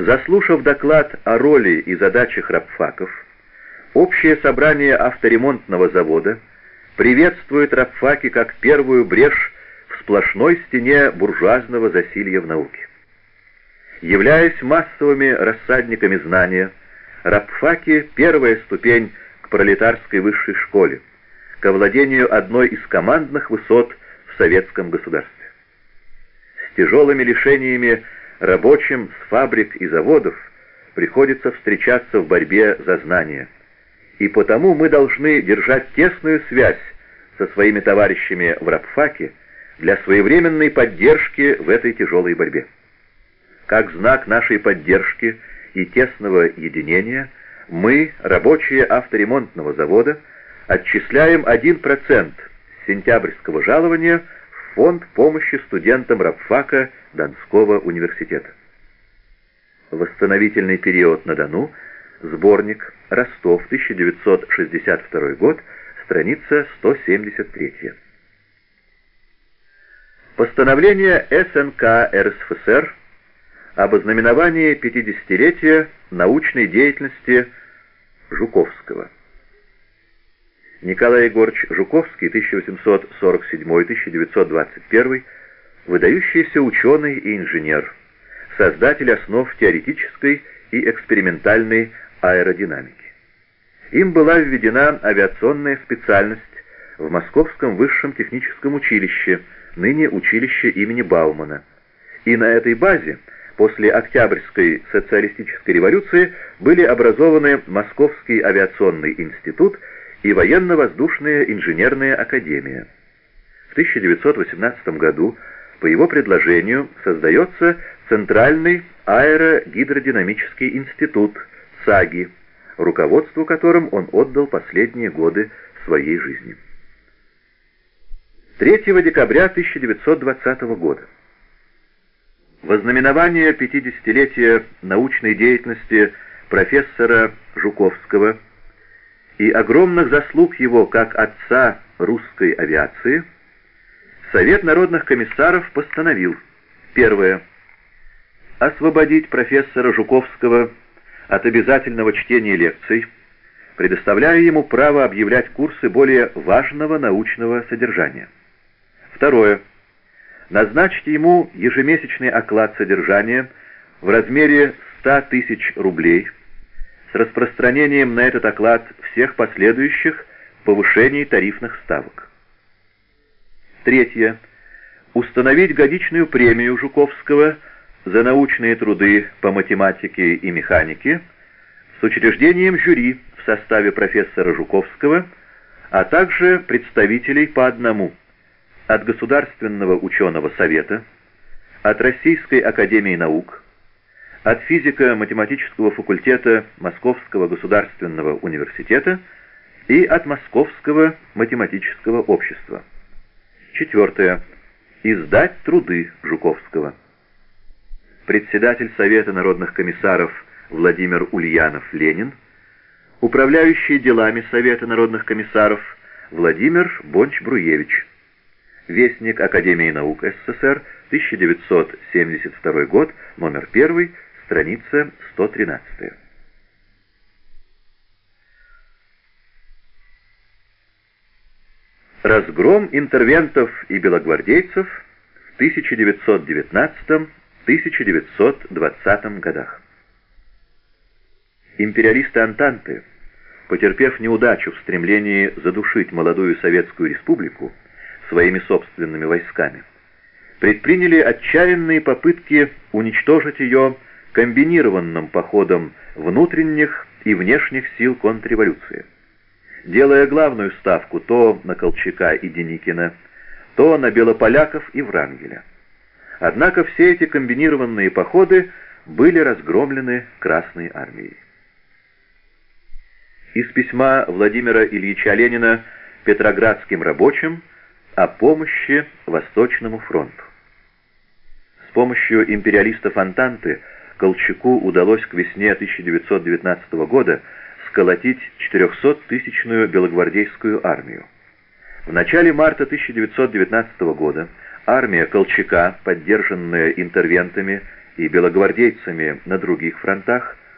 Заслушав доклад о роли и задачах рабфаков, Общее собрание авторемонтного завода приветствует рабфаки как первую брешь в сплошной стене буржуазного засилья в науке. Являясь массовыми рассадниками знания, рабфаки — первая ступень к пролетарской высшей школе, к овладению одной из командных высот в советском государстве. С тяжелыми лишениями рабочим с фабрик и заводов приходится встречаться в борьбе за знания, и потому мы должны держать тесную связь со своими товарищами в рабфаке для своевременной поддержки в этой тяжелой борьбе. Как знак нашей поддержки и тесного единения мы, рабочие авторемонтного завода, отчисляем 1% сентябрьского жалования в фонд помощи студентам рабфака Донского университета. Восстановительный период на Дону. Сборник. Ростов, 1962 год, страница 173. Постановление СНК РСФСР об ознаменовании 50-летия научной деятельности Жуковского. Николай Егорович Жуковский, 1847-1921, выдающийся ученый и инженер, создатель основ теоретической и экспериментальной аэродинамики. Им была введена авиационная специальность в Московском высшем техническом училище, ныне училище имени Баумана. И на этой базе после Октябрьской социалистической революции были образованы Московский авиационный институт и Военно-воздушная инженерная академия. В 1918 году по его предложению создается Центральный аэрогидродинамический институт ЦАГИ, руководству которым он отдал последние годы своей жизни. 3 декабря 1920 года. Вознаменование 50-летия научной деятельности профессора Жуковского и огромных заслуг его как отца русской авиации, Совет народных комиссаров постановил: первое. Освободить профессора Жуковского от обязательного чтения лекций, предоставляя ему право объявлять курсы более важного научного содержания. Второе. Назначить ему ежемесячный оклад содержания в размере 100 тысяч рублей с распространением на этот оклад всех последующих повышений тарифных ставок. Третье. Установить годичную премию Жуковского за научные труды по математике и механике с учреждением жюри в составе профессора Жуковского, а также представителей по одному от Государственного ученого совета, от Российской академии наук, от физико-математического факультета Московского государственного университета и от Московского математического общества. Четвертое. Издать труды Жуковского. Председатель Совета народных комиссаров Владимир Ульянов-Ленин, управляющий делами Совета народных комиссаров Владимир Бонч-Бруевич. Вестник Академии наук СССР, 1972 год, номер 1, страница 113. Разгром интервентов и белогвардейцев в 1919-1920 годах. Империалисты Антанты, потерпев неудачу в стремлении задушить молодую Советскую Республику своими собственными войсками, предприняли отчаянные попытки уничтожить ее комбинированным походом внутренних и внешних сил контрреволюции, делая главную ставку то на Колчака и Деникина, то на Белополяков и Врангеля. Однако все эти комбинированные походы были разгромлены Красной армией. Из письма Владимира Ильича Ленина петроградским рабочим о помощи Восточному фронту. С помощью империалистов Антанты Колчаку удалось к весне 1919 года сколотить 400-тысячную белогвардейскую армию. В начале марта 1919 года армия Колчака, поддержанная интервентами и белогвардейцами на других фронтах,